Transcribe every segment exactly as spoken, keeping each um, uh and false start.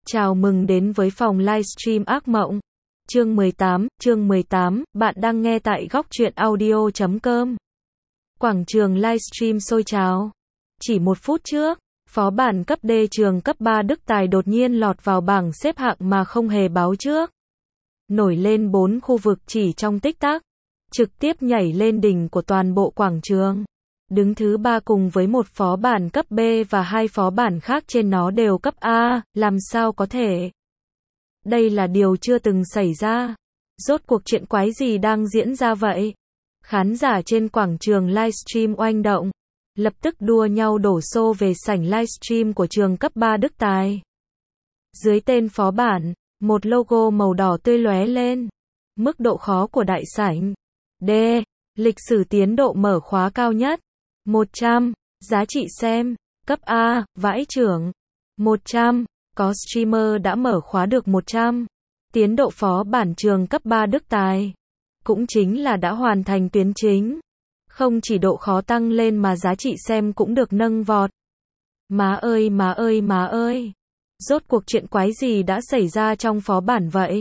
Chào mừng đến với phòng livestream ác mộng. Chương mười tám, chương mười tám, bạn đang nghe tại góc truyện audio chấm com. Quảng trường livestream sôi trào. Chỉ một phút trước, phó bản cấp D trường cấp ba Đức Tài đột nhiên lọt vào bảng xếp hạng mà không hề báo trước. Nổi lên bốn khu vực chỉ trong tích tắc, trực tiếp nhảy lên đỉnh của toàn bộ quảng trường. Đứng thứ ba cùng với một phó bản cấp B và hai phó bản khác trên nó đều cấp A, làm sao có thể? Đây là điều chưa từng xảy ra. Rốt cuộc chuyện quái gì đang diễn ra vậy? Khán giả trên quảng trường livestream oanh động, lập tức đua nhau đổ xô về sảnh livestream của trường cấp ba Đức Tài. Dưới tên phó bản, một logo màu đỏ tươi lóe lên. Mức độ khó của đại sảnh D, lịch sử tiến độ mở khóa cao nhất một trăm, giá trị xem, cấp A, vãi chưởng, một trăm, có streamer đã mở khóa được một trăm. Tiến độ phó bản trường cấp ba Đức Tài, cũng chính là đã hoàn thành tuyến chính. Không chỉ độ khó tăng lên mà giá trị xem cũng được nâng vọt. Má ơi má ơi má ơi, rốt cuộc chuyện quái gì đã xảy ra trong phó bản vậy?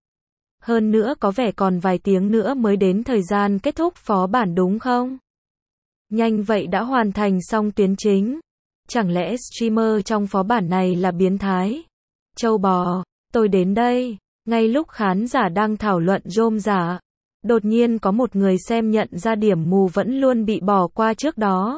Hơn nữa có vẻ còn vài tiếng nữa mới đến thời gian kết thúc phó bản đúng không? Nhanh vậy đã hoàn thành xong tuyến chính. Chẳng lẽ streamer trong phó bản này là biến thái? Châu bò, tôi đến đây. Ngay lúc khán giả đang thảo luận rôm rả, đột nhiên có một người xem nhận ra điểm mù vẫn luôn bị bỏ qua trước đó.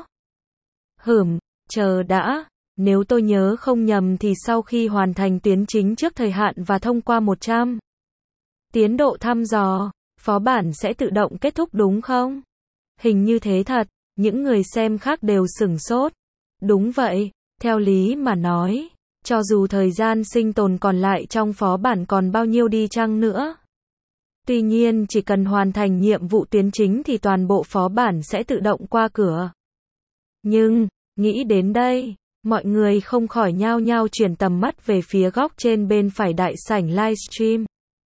Hửm, chờ đã. Nếu tôi nhớ không nhầm thì sau khi hoàn thành tuyến chính trước thời hạn và thông qua một trăm tiến độ thăm dò, phó bản sẽ tự động kết thúc đúng không? Hình như thế thật. Những người xem khác đều sửng sốt. Đúng vậy, theo lý mà nói, cho dù thời gian sinh tồn còn lại trong phó bản còn bao nhiêu đi chăng nữa. Tuy nhiên chỉ cần hoàn thành nhiệm vụ tuyến chính thì toàn bộ phó bản sẽ tự động qua cửa. Nhưng, nghĩ đến đây, mọi người không khỏi nhao nhao chuyển tầm mắt về phía góc trên bên phải đại sảnh livestream.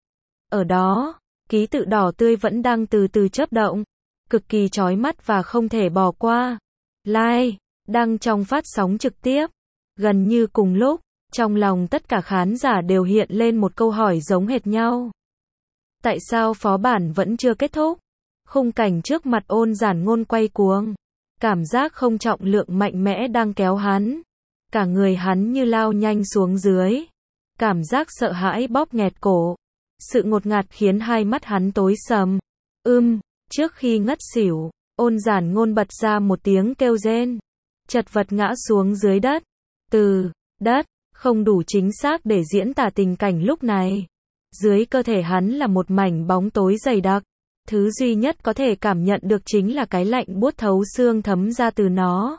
Ở đó, ký tự đỏ tươi vẫn đang từ từ chớp động. Cực kỳ chói mắt và không thể bỏ qua. Live, đăng trong phát sóng trực tiếp. Gần như cùng lúc, trong lòng tất cả khán giả đều hiện lên một câu hỏi giống hệt nhau. Tại sao phó bản vẫn chưa kết thúc? Khung cảnh trước mặt Ôn Giản Ngôn quay cuồng. Cảm giác không trọng lượng mạnh mẽ đang kéo hắn. Cả người hắn như lao nhanh xuống dưới. Cảm giác sợ hãi bóp nghẹt cổ. Sự ngột ngạt khiến hai mắt hắn tối sầm. Ưm. Trước khi ngất xỉu, Ôn Giản Ngôn bật ra một tiếng kêu rên. Chật vật ngã xuống dưới đất. Từ đất, không đủ chính xác để diễn tả tình cảnh lúc này. Dưới cơ thể hắn là một mảnh bóng tối dày đặc. Thứ duy nhất có thể cảm nhận được chính là cái lạnh buốt thấu xương thấm ra từ nó.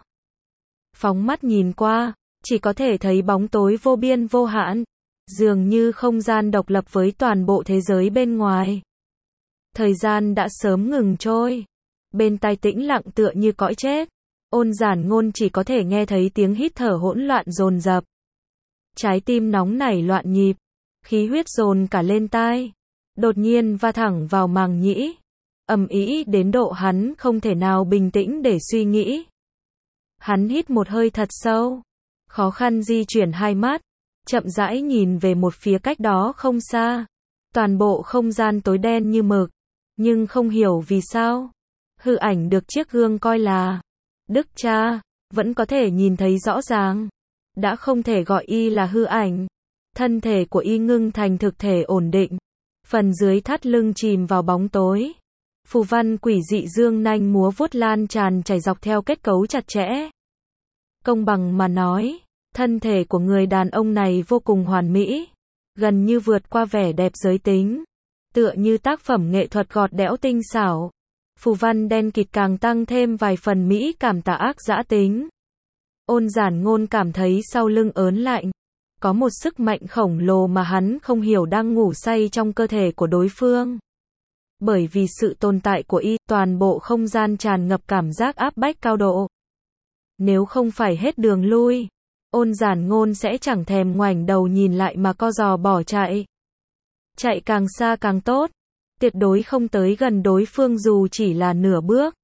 Phóng mắt nhìn qua, chỉ có thể thấy bóng tối vô biên vô hạn. Dường như không gian độc lập với toàn bộ thế giới bên ngoài. Thời gian đã sớm ngừng trôi. Bên tai tĩnh lặng tựa như cõi chết. Ôn Giản Ngôn chỉ có thể nghe thấy tiếng hít thở hỗn loạn dồn dập. Trái tim nóng nảy loạn nhịp. Khí huyết dồn cả lên tai. Đột nhiên va thẳng vào màng nhĩ. Ầm ĩ đến độ hắn không thể nào bình tĩnh để suy nghĩ. Hắn hít một hơi thật sâu. Khó khăn di chuyển hai mắt. Chậm rãi nhìn về một phía cách đó không xa. Toàn bộ không gian tối đen như mực. Nhưng không hiểu vì sao, hư ảnh được chiếc gương coi là Đức Cha, vẫn có thể nhìn thấy rõ ràng. Đã không thể gọi y là hư ảnh. Thân thể của y ngưng thành thực thể ổn định. Phần dưới thắt lưng chìm vào bóng tối. Phù văn quỷ dị dương nanh múa vuốt lan tràn chảy dọc theo kết cấu chặt chẽ. Công bằng mà nói, thân thể của người đàn ông này vô cùng hoàn mỹ. Gần như vượt qua vẻ đẹp giới tính. Tựa như tác phẩm nghệ thuật gọt đẽo tinh xảo. Phù văn đen kịt càng tăng thêm vài phần mỹ cảm tà ác dã tính. Ôn Giản Ngôn cảm thấy sau lưng ớn lạnh. Có một sức mạnh khổng lồ mà hắn không hiểu đang ngủ say trong cơ thể của đối phương. Bởi vì sự tồn tại của y, toàn bộ không gian tràn ngập cảm giác áp bách cao độ. Nếu không phải hết đường lui, Ôn Giản Ngôn sẽ chẳng thèm ngoảnh đầu nhìn lại mà co giò bỏ chạy. Chạy càng xa càng tốt, tuyệt đối không tới gần đối phương dù chỉ là nửa bước.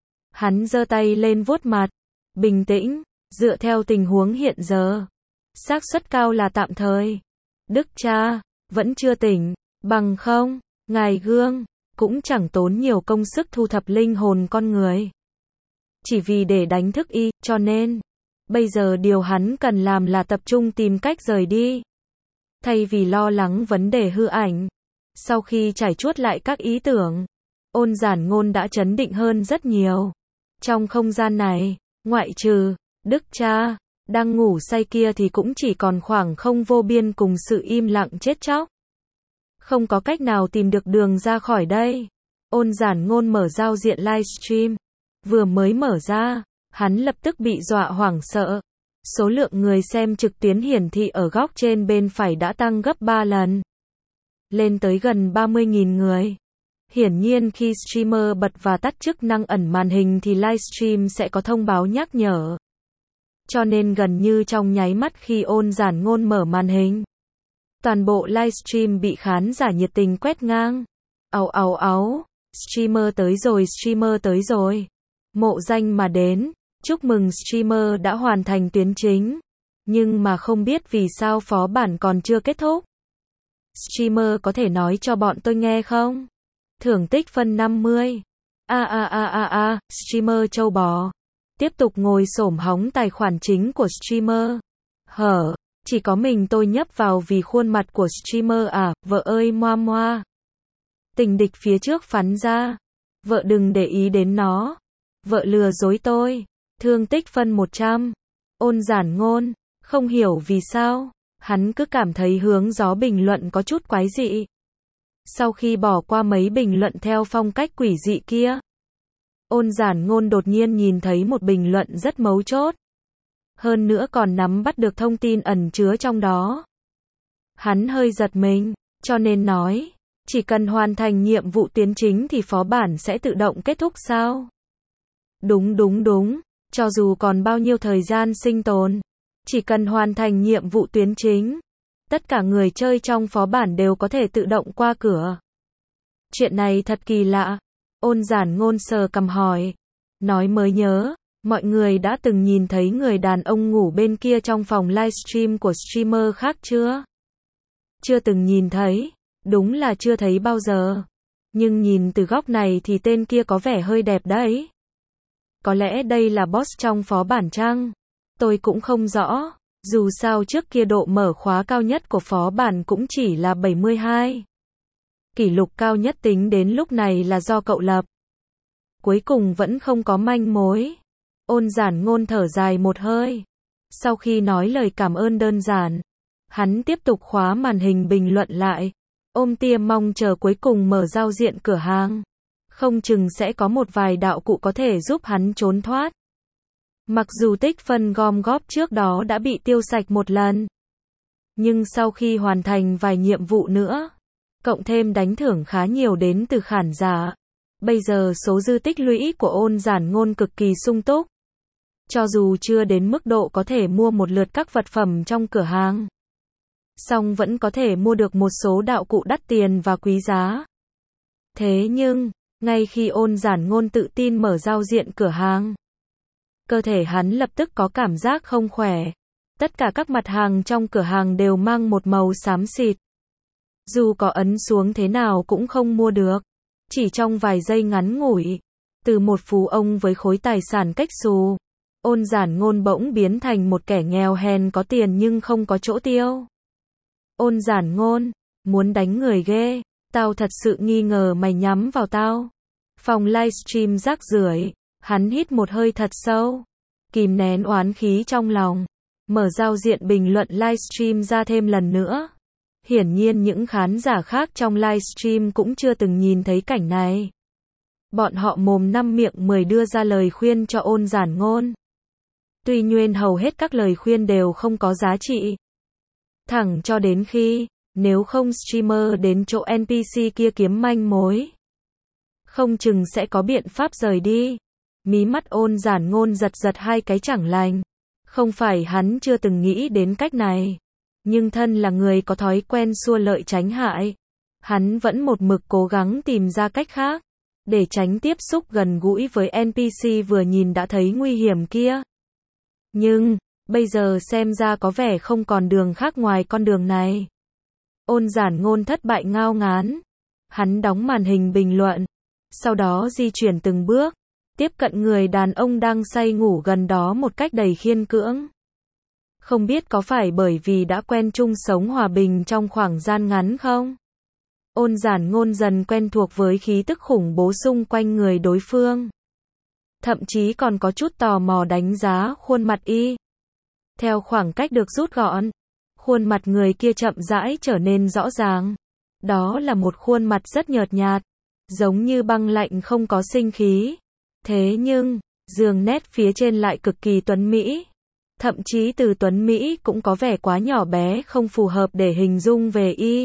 Hắn giơ tay lên vuốt mặt, bình tĩnh, dựa theo tình huống hiện giờ, xác suất cao là tạm thời. Đức cha, vẫn chưa tỉnh, bằng không, ngài gương, cũng chẳng tốn nhiều công sức thu thập linh hồn con người. Chỉ vì để đánh thức y, cho nên, bây giờ điều hắn cần làm là tập trung tìm cách rời đi. Thay vì lo lắng vấn đề hư ảnh. Sau khi trải chuốt lại các ý tưởng, Ôn Giản Ngôn đã trấn định hơn rất nhiều. Trong không gian này, ngoại trừ Đức cha đang ngủ say kia thì cũng chỉ còn khoảng không vô biên cùng sự im lặng chết chóc. Không có cách nào tìm được đường ra khỏi đây. Ôn Giản Ngôn mở giao diện livestream. Vừa mới mở ra, hắn lập tức bị dọa hoảng sợ. Số lượng người xem trực tuyến hiển thị ở góc trên bên phải đã tăng gấp ba lần. Lên tới gần ba mươi nghìn người. Hiển nhiên khi streamer bật và tắt chức năng ẩn màn hình thì livestream sẽ có thông báo nhắc nhở. Cho nên gần như trong nháy mắt khi Ôn Giản Ngôn mở màn hình, toàn bộ livestream bị khán giả nhiệt tình quét ngang. Ào ào áo, streamer tới rồi, streamer tới rồi. Mộ danh mà đến, chúc mừng streamer đã hoàn thành tuyến chính. Nhưng mà không biết vì sao phó bản còn chưa kết thúc. Streamer có thể nói cho bọn tôi nghe không? Thưởng tích phân năm mươi. A a a a a, streamer châu bò. Tiếp tục ngồi xổm hóng tài khoản chính của streamer. Hở, chỉ có mình tôi nhấp vào vì khuôn mặt của streamer à, vợ ơi moa moa. Tình địch phía trước phắn ra. Vợ đừng để ý đến nó. Vợ lừa dối tôi. Thương tích phân một trăm. Ôn Giản Ngôn, không hiểu vì sao, hắn cứ cảm thấy hướng gió bình luận có chút quái dị. Sau khi bỏ qua mấy bình luận theo phong cách quỷ dị kia, Ôn Giản Ngôn đột nhiên nhìn thấy một bình luận rất mấu chốt. Hơn nữa còn nắm bắt được thông tin ẩn chứa trong đó. Hắn hơi giật mình, cho nên nói, chỉ cần hoàn thành nhiệm vụ tuyến chính thì phó bản sẽ tự động kết thúc sao? Đúng đúng đúng, cho dù còn bao nhiêu thời gian sinh tồn, chỉ cần hoàn thành nhiệm vụ tuyến chính, tất cả người chơi trong phó bản đều có thể tự động qua cửa. Chuyện này thật kỳ lạ. Ôn Giản Ngôn sờ cằm hỏi. Nói mới nhớ, mọi người đã từng nhìn thấy người đàn ông ngủ bên kia trong phòng livestream của streamer khác chưa? Chưa từng nhìn thấy, đúng là chưa thấy bao giờ. Nhưng nhìn từ góc này thì tên kia có vẻ hơi đẹp đấy. Có lẽ đây là boss trong phó bản chăng? Tôi cũng không rõ, dù sao trước kia độ mở khóa cao nhất của phó bản cũng chỉ là bảy mươi hai. Kỷ lục cao nhất tính đến lúc này là do cậu lập. Cuối cùng vẫn không có manh mối. Ôn Giản Ngôn thở dài một hơi. Sau khi nói lời cảm ơn đơn giản, hắn tiếp tục khóa màn hình bình luận lại. Ôm tia mong chờ cuối cùng mở giao diện cửa hàng. Không chừng sẽ có một vài đạo cụ có thể giúp hắn trốn thoát. Mặc dù tích phân gom góp trước đó đã bị tiêu sạch một lần, nhưng sau khi hoàn thành vài nhiệm vụ nữa, cộng thêm đánh thưởng khá nhiều đến từ khán giả, bây giờ số dư tích lũy của Ôn Giản Ngôn cực kỳ sung túc. Cho dù chưa đến mức độ có thể mua một lượt các vật phẩm trong cửa hàng, song vẫn có thể mua được một số đạo cụ đắt tiền và quý giá. Thế nhưng, ngay khi Ôn Giản Ngôn tự tin mở giao diện cửa hàng, cơ thể hắn lập tức có cảm giác không khỏe. Tất cả các mặt hàng trong cửa hàng đều mang một màu xám xịt. Dù có ấn xuống thế nào cũng không mua được. Chỉ trong vài giây ngắn ngủi, từ một phú ông với khối tài sản cách xù, Ôn Giản Ngôn bỗng biến thành một kẻ nghèo hèn có tiền nhưng không có chỗ tiêu. Ôn Giản Ngôn, muốn đánh người ghê, tao thật sự nghi ngờ mày nhắm vào tao. Phòng livestream rác rưởi, hắn hít một hơi thật sâu, kìm nén oán khí trong lòng, mở giao diện bình luận livestream ra thêm lần nữa. Hiển nhiên những khán giả khác trong livestream cũng chưa từng nhìn thấy cảnh này. Bọn họ mồm năm miệng mười đưa ra lời khuyên cho Ôn Giản Ngôn. Tuy nhiên hầu hết các lời khuyên đều không có giá trị. Thẳng cho đến khi, nếu không streamer đến chỗ en pê xê kia kiếm manh mối, không chừng sẽ có biện pháp rời đi. Mí mắt Ôn Giản Ngôn giật giật hai cái chẳng lành. Không phải hắn chưa từng nghĩ đến cách này, nhưng thân là người có thói quen xua lợi tránh hại, hắn vẫn một mực cố gắng tìm ra cách khác, để tránh tiếp xúc gần gũi với en pê xê vừa nhìn đã thấy nguy hiểm kia. Nhưng, bây giờ xem ra có vẻ không còn đường khác ngoài con đường này. Ôn Giản Ngôn thất bại ngao ngán. Hắn đóng màn hình bình luận. Sau đó di chuyển từng bước. Tiếp cận người đàn ông đang say ngủ gần đó một cách đầy khiên cưỡng. Không biết có phải bởi vì đã quen chung sống hòa bình trong khoảng gian ngắn không? Ôn Giản Ngôn dần quen thuộc với khí tức khủng bố xung quanh người đối phương. Thậm chí còn có chút tò mò đánh giá khuôn mặt y. Theo khoảng cách được rút gọn, khuôn mặt người kia chậm rãi trở nên rõ ràng. Đó là một khuôn mặt rất nhợt nhạt, giống như băng lạnh không có sinh khí. Thế nhưng, đường nét phía trên lại cực kỳ tuấn mỹ. Thậm chí từ tuấn mỹ cũng có vẻ quá nhỏ bé không phù hợp để hình dung về y.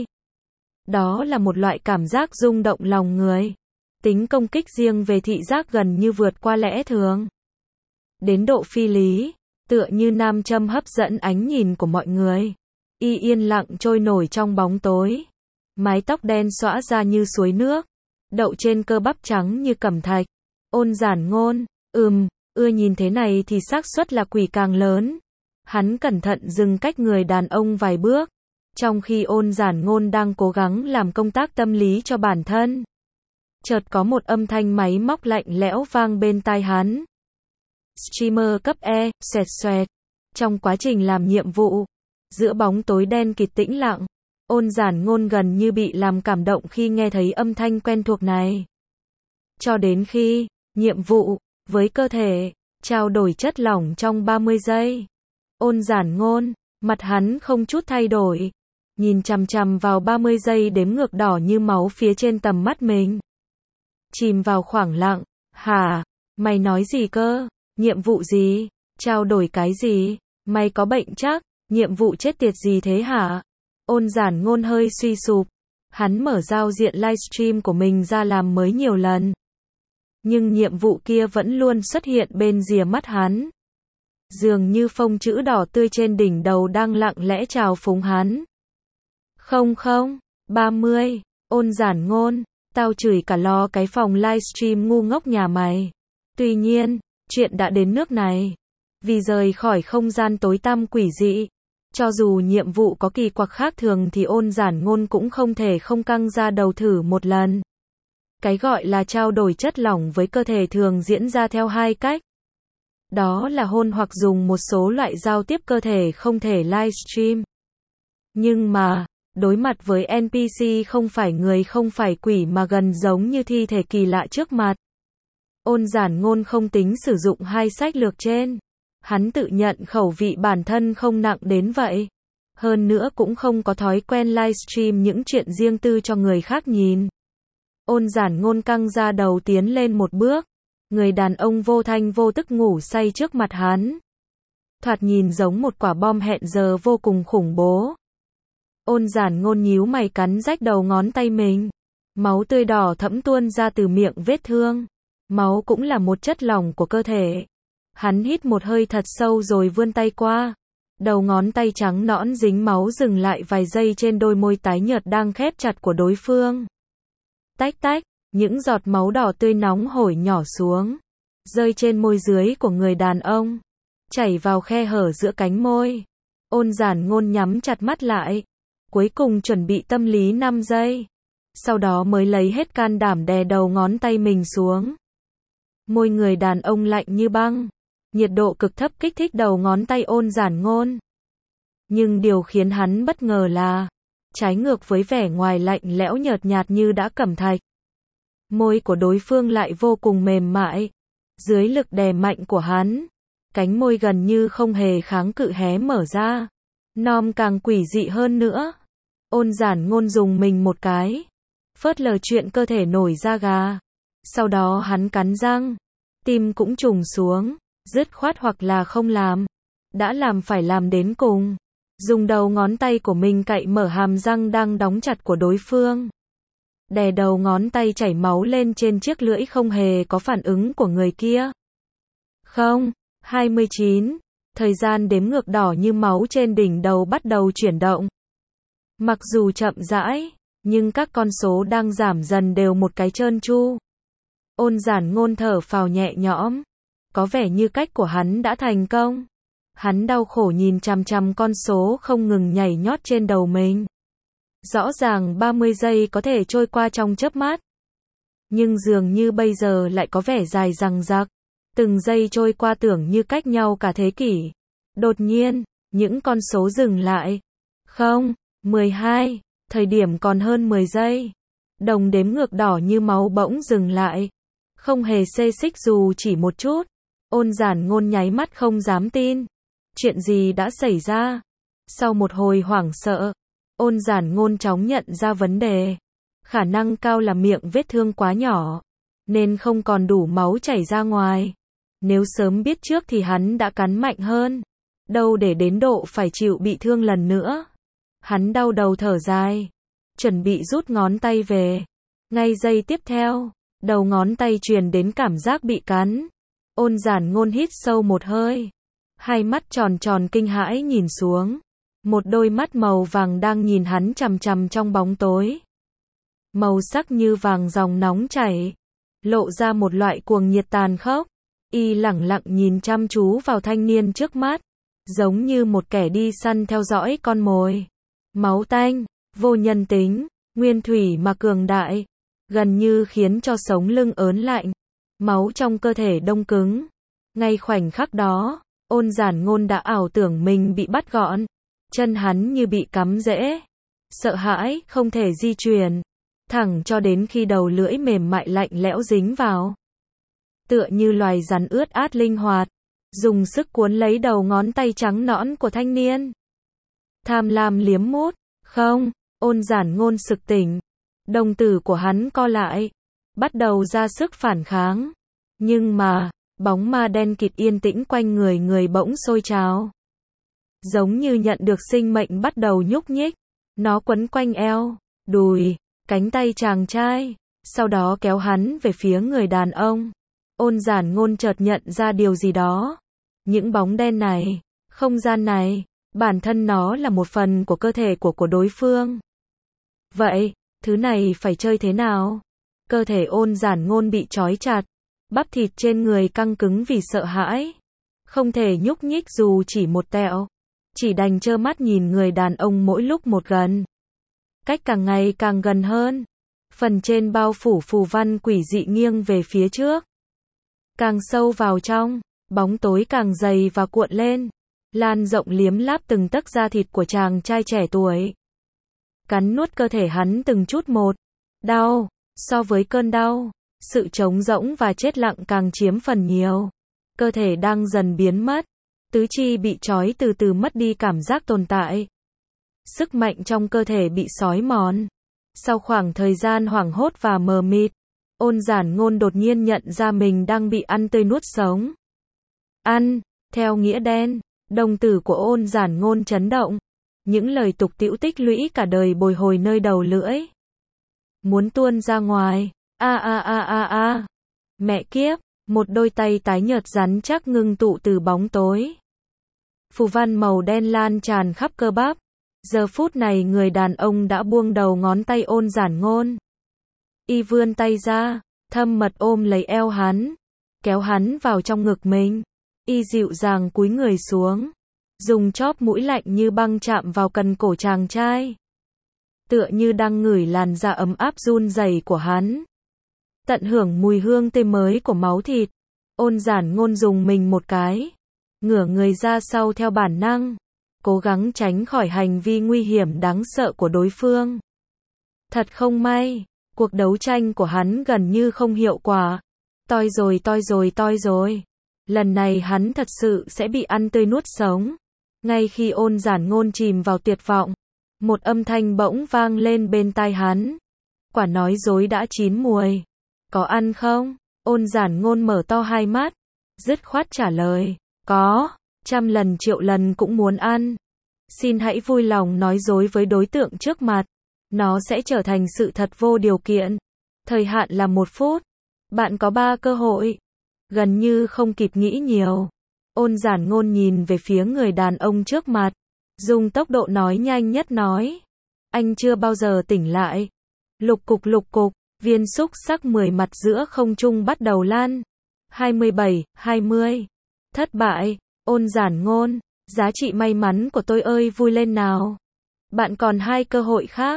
Đó là một loại cảm giác rung động lòng người. Tính công kích riêng về thị giác gần như vượt qua lẽ thường. Đến độ phi lý, tựa như nam châm hấp dẫn ánh nhìn của mọi người. Y yên lặng trôi nổi trong bóng tối. Mái tóc đen xõa ra như suối nước. Đậu trên cơ bắp trắng như cẩm thạch. Ôn Giản Ngôn, ừm, ưa nhìn thế này thì xác suất là quỷ càng lớn. Hắn cẩn thận dừng cách người đàn ông vài bước. Trong khi Ôn Giản Ngôn đang cố gắng làm công tác tâm lý cho bản thân. Chợt có một âm thanh máy móc lạnh lẽo vang bên tai hắn. Streamer cấp E, xoẹt xoẹt. Trong quá trình làm nhiệm vụ, giữa bóng tối đen kịt tĩnh lặng, Ôn Giản Ngôn gần như bị làm cảm động khi nghe thấy âm thanh quen thuộc này. Cho đến khi, nhiệm vụ, với cơ thể, trao đổi chất lỏng trong ba mươi giây. Ôn Giản Ngôn, mặt hắn không chút thay đổi, nhìn chằm chằm vào ba mươi giây đếm ngược đỏ như máu phía trên tầm mắt mình. Chìm vào khoảng lặng, hả, mày nói gì cơ, nhiệm vụ gì, trao đổi cái gì, mày có bệnh chắc, nhiệm vụ chết tiệt gì thế hả? Ôn Giản Ngôn hơi suy sụp, hắn mở giao diện livestream của mình ra làm mới nhiều lần. Nhưng nhiệm vụ kia vẫn luôn xuất hiện bên rìa mắt hắn. Dường như phông chữ đỏ tươi trên đỉnh đầu đang lặng lẽ chào phúng hắn. Không không, ba mươi, Ôn Giản Ngôn, tao chửi cả lo cái phòng livestream ngu ngốc nhà mày. Tuy nhiên, chuyện đã đến nước này. Vì rời khỏi không gian tối tăm quỷ dị, cho dù nhiệm vụ có kỳ quặc khác thường thì Ôn Giản Ngôn cũng không thể không căng ra đầu thử một lần. Cái gọi là trao đổi chất lỏng với cơ thể thường diễn ra theo hai cách. Đó là hôn hoặc dùng một số loại giao tiếp cơ thể không thể livestream. Nhưng mà, đối mặt với en pê xê không phải người không phải quỷ mà gần giống như thi thể kỳ lạ trước mặt. Ôn Giản Ngôn không tính sử dụng hai sách lược trên. Hắn tự nhận khẩu vị bản thân không nặng đến vậy. Hơn nữa cũng không có thói quen livestream những chuyện riêng tư cho người khác nhìn. Ôn Giản Ngôn căng ra đầu tiến lên một bước. Người đàn ông vô thanh vô tức ngủ say trước mặt hắn. Thoạt nhìn giống một quả bom hẹn giờ vô cùng khủng bố. Ôn Giản Ngôn nhíu mày cắn rách đầu ngón tay mình. Máu tươi đỏ thẫm tuôn ra từ miệng vết thương. Máu cũng là một chất lỏng của cơ thể. Hắn hít một hơi thật sâu rồi vươn tay qua. Đầu ngón tay trắng nõn dính máu dừng lại vài giây trên đôi môi tái nhợt đang khép chặt của đối phương. Tách tách, những giọt máu đỏ tươi nóng hổi nhỏ xuống, rơi trên môi dưới của người đàn ông, chảy vào khe hở giữa cánh môi. Ôn Giản Ngôn nhắm chặt mắt lại, cuối cùng chuẩn bị tâm lý năm giây, sau đó mới lấy hết can đảm đè đầu ngón tay mình xuống. Môi người đàn ông lạnh như băng, nhiệt độ cực thấp kích thích đầu ngón tay Ôn Giản Ngôn. Nhưng điều khiến hắn bất ngờ là, trái ngược với vẻ ngoài lạnh lẽo nhợt nhạt như đã cẩm thạch, môi của đối phương lại vô cùng mềm mại. Dưới lực đè mạnh của hắn, cánh môi gần như không hề kháng cự hé mở ra. Nom càng quỷ dị hơn nữa. Ôn Giản Ngôn dùng mình một cái, phớt lờ chuyện cơ thể nổi da gà. Sau đó hắn cắn răng, tim cũng trùng xuống, dứt khoát hoặc là không làm. Đã làm phải làm đến cùng. Dùng đầu ngón tay của mình cạy mở hàm răng đang đóng chặt của đối phương. Đè đầu ngón tay chảy máu lên trên chiếc lưỡi không hề có phản ứng của người kia. Không, hai mươi chín, thời gian đếm ngược đỏ như máu trên đỉnh đầu bắt đầu chuyển động. Mặc dù chậm rãi, nhưng các con số đang giảm dần đều một cái trơn tru. Ôn Giản Ngôn thở phào nhẹ nhõm. Có vẻ như cách của hắn đã thành công. Hắn đau khổ nhìn chằm chằm con số không ngừng nhảy nhót trên đầu mình. Rõ ràng ba mươi giây có thể trôi qua trong chớp mắt. Nhưng dường như bây giờ lại có vẻ dài dằng dặc. Từng giây trôi qua tưởng như cách nhau cả thế kỷ. Đột nhiên, những con số dừng lại. Không, mười hai, thời điểm còn hơn mười giây. Đồng đếm ngược đỏ như máu bỗng dừng lại. Không hề xê xích dù chỉ một chút. Ôn Giản Ngôn nháy mắt không dám tin. Chuyện gì đã xảy ra? Sau một hồi hoảng sợ, Ôn Giản Ngôn chóng nhận ra vấn đề. Khả năng cao là miệng vết thương quá nhỏ, nên không còn đủ máu chảy ra ngoài. Nếu sớm biết trước thì hắn đã cắn mạnh hơn. Đâu để đến độ phải chịu bị thương lần nữa. Hắn đau đầu thở dài, chuẩn bị rút ngón tay về. Ngay giây tiếp theo, đầu ngón tay truyền đến cảm giác bị cắn. Ôn Giản Ngôn hít sâu một hơi. Hai mắt tròn tròn kinh hãi nhìn xuống. Một đôi mắt màu vàng đang nhìn hắn chằm chằm trong bóng tối. Màu sắc như vàng dòng nóng chảy, lộ ra một loại cuồng nhiệt tàn khốc. Y lẳng lặng nhìn chăm chú vào thanh niên trước mắt, giống như một kẻ đi săn theo dõi con mồi. Máu tanh, vô nhân tính, nguyên thủy mà cường đại, gần như khiến cho sống lưng ớn lạnh. Máu trong cơ thể đông cứng. Ngay khoảnh khắc đó, Ôn Giản Ngôn đã ảo tưởng mình bị bắt gọn. Chân hắn như bị cắm rễ. Sợ hãi, không thể di chuyển. Thẳng cho đến khi đầu lưỡi mềm mại lạnh lẽo dính vào. Tựa như loài rắn ướt át linh hoạt. Dùng sức cuốn lấy đầu ngón tay trắng nõn của thanh niên. Tham lam liếm mút. Không, Ôn Giản Ngôn sực tỉnh. Đồng tử của hắn co lại. Bắt đầu ra sức phản kháng. Nhưng mà, bóng ma đen kịt yên tĩnh quanh người người bỗng sôi trào. Giống như nhận được sinh mệnh bắt đầu nhúc nhích. Nó quấn quanh eo, đùi, cánh tay chàng trai. Sau đó kéo hắn về phía người đàn ông. Ôn Giản Ngôn chợt nhận ra điều gì đó. Những bóng đen này, không gian này, bản thân nó là một phần của cơ thể của của đối phương. Vậy, thứ này phải chơi thế nào? Cơ thể Ôn Giản Ngôn bị trói chặt. Bắp thịt trên người căng cứng vì sợ hãi. Không thể nhúc nhích dù chỉ một tẹo. Chỉ đành trơ mắt nhìn người đàn ông mỗi lúc một gần. Cách càng ngày càng gần hơn. Phần trên bao phủ phù văn quỷ dị nghiêng về phía trước. Càng sâu vào trong, bóng tối càng dày và cuộn lên. Lan rộng liếm láp từng tấc da thịt của chàng trai trẻ tuổi. Cắn nuốt cơ thể hắn từng chút một. Đau, so với cơn đau, sự trống rỗng và chết lặng càng chiếm phần nhiều. Cơ thể đang dần biến mất. Tứ chi bị trói từ từ mất đi cảm giác tồn tại. Sức mạnh trong cơ thể bị xói mòn. Sau khoảng thời gian hoảng hốt và mờ mịt, Ôn Giản Ngôn đột nhiên nhận ra mình đang bị ăn tươi nuốt sống. Ăn, theo nghĩa đen, đồng tử của Ôn Giản Ngôn chấn động. Những lời tục tĩu tích lũy cả đời bồi hồi nơi đầu lưỡi. Muốn tuôn ra ngoài. A a a a a. Mẹ kiếp, một đôi tay tái nhợt rắn chắc ngưng tụ từ bóng tối. Phù văn màu đen lan tràn khắp cơ bắp. Giờ phút này người đàn ông đã buông đầu ngón tay Ôn Giản Ngôn. Y vươn tay ra, thâm mật ôm lấy eo hắn, kéo hắn vào trong ngực mình. Y dịu dàng cúi người xuống, dùng chóp mũi lạnh như băng chạm vào cần cổ chàng trai. Tựa như đang ngửi làn da ấm áp run rẩy của hắn. Tận hưởng mùi hương tươi mới của máu thịt. Ôn Giản Ngôn dùng mình một cái, ngửa người ra sau theo bản năng, cố gắng tránh khỏi hành vi nguy hiểm đáng sợ của đối phương. Thật không may, cuộc đấu tranh của hắn gần như không hiệu quả. Toi rồi toi rồi toi rồi. Lần này hắn thật sự sẽ bị ăn tươi nuốt sống. Ngay khi Ôn Giản Ngôn chìm vào tuyệt vọng, một âm thanh bỗng vang lên bên tai hắn. Quả nói dối đã chín muồi. Có ăn không? Ôn Giản Ngôn mở to hai mắt, dứt khoát trả lời. Có, trăm lần triệu lần cũng muốn ăn. Xin hãy vui lòng nói dối với đối tượng trước mặt. Nó sẽ trở thành sự thật vô điều kiện. Thời hạn là một phút. Bạn có ba cơ hội. Gần như không kịp nghĩ nhiều, Ôn Giản Ngôn nhìn về phía người đàn ông trước mặt, dùng tốc độ nói nhanh nhất nói. Anh chưa bao giờ tỉnh lại. Lục cục lục cục, viên xúc sắc mười mặt giữa không trung bắt đầu lan. hai mươi bảy, hai mươi. Thất bại. Ôn Giản Ngôn, giá trị may mắn của tôi ơi vui lên nào. Bạn còn hai cơ hội khác.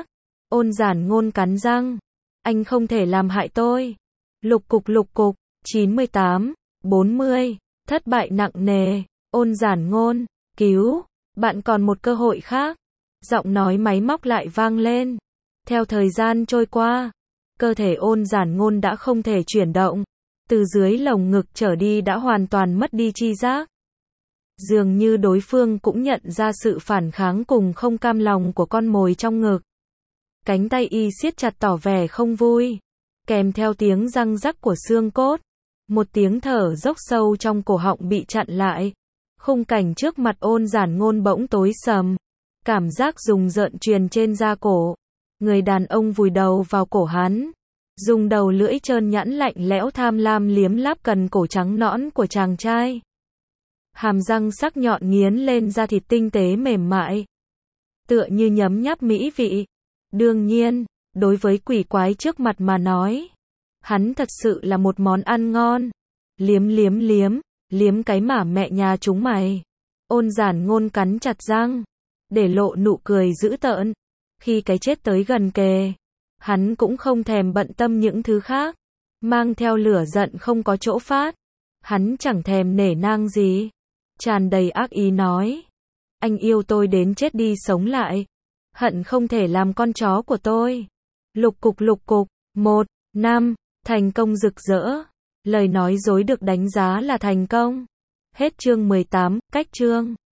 Ôn Giản Ngôn cắn răng. Anh không thể làm hại tôi. Lục cục lục cục, chín mươi tám, bốn mươi, thất bại nặng nề. Ôn Giản Ngôn, cứu, bạn còn một cơ hội khác. Giọng nói máy móc lại vang lên. Theo thời gian trôi qua, cơ thể Ôn Giản Ngôn đã không thể chuyển động. Từ dưới lồng ngực trở đi đã hoàn toàn mất đi tri giác. Dường như đối phương cũng nhận ra sự phản kháng cùng không cam lòng của con mồi trong ngực. Cánh tay y siết chặt tỏ vẻ không vui. Kèm theo tiếng răng rắc của xương cốt. Một tiếng thở dốc sâu trong cổ họng bị chặn lại. Khung cảnh trước mặt Ôn Giản Ngôn bỗng tối sầm. Cảm giác rùng rợn truyền trên da cổ. Người đàn ông vùi đầu vào cổ hắn. Dùng đầu lưỡi trơn nhẵn lạnh lẽo tham lam liếm láp cần cổ trắng nõn của chàng trai. Hàm răng sắc nhọn nghiến lên da thịt tinh tế mềm mại. Tựa như nhấm nháp mỹ vị. Đương nhiên, đối với quỷ quái trước mặt mà nói, hắn thật sự là một món ăn ngon. Liếm liếm liếm, liếm cái mả mẹ nhà chúng mày. Ôn Giản Ngôn cắn chặt răng, để lộ nụ cười dữ tợn. Khi cái chết tới gần kề, hắn cũng không thèm bận tâm những thứ khác. Mang theo lửa giận không có chỗ phát. Hắn chẳng thèm nể nang gì. Tràn đầy ác ý nói. Anh yêu tôi đến chết đi sống lại. Hận không thể làm con chó của tôi. Lục cục lục cục, một, năm, thành công rực rỡ. Lời nói dối được đánh giá là thành công. Hết chương mười tám, cách chương.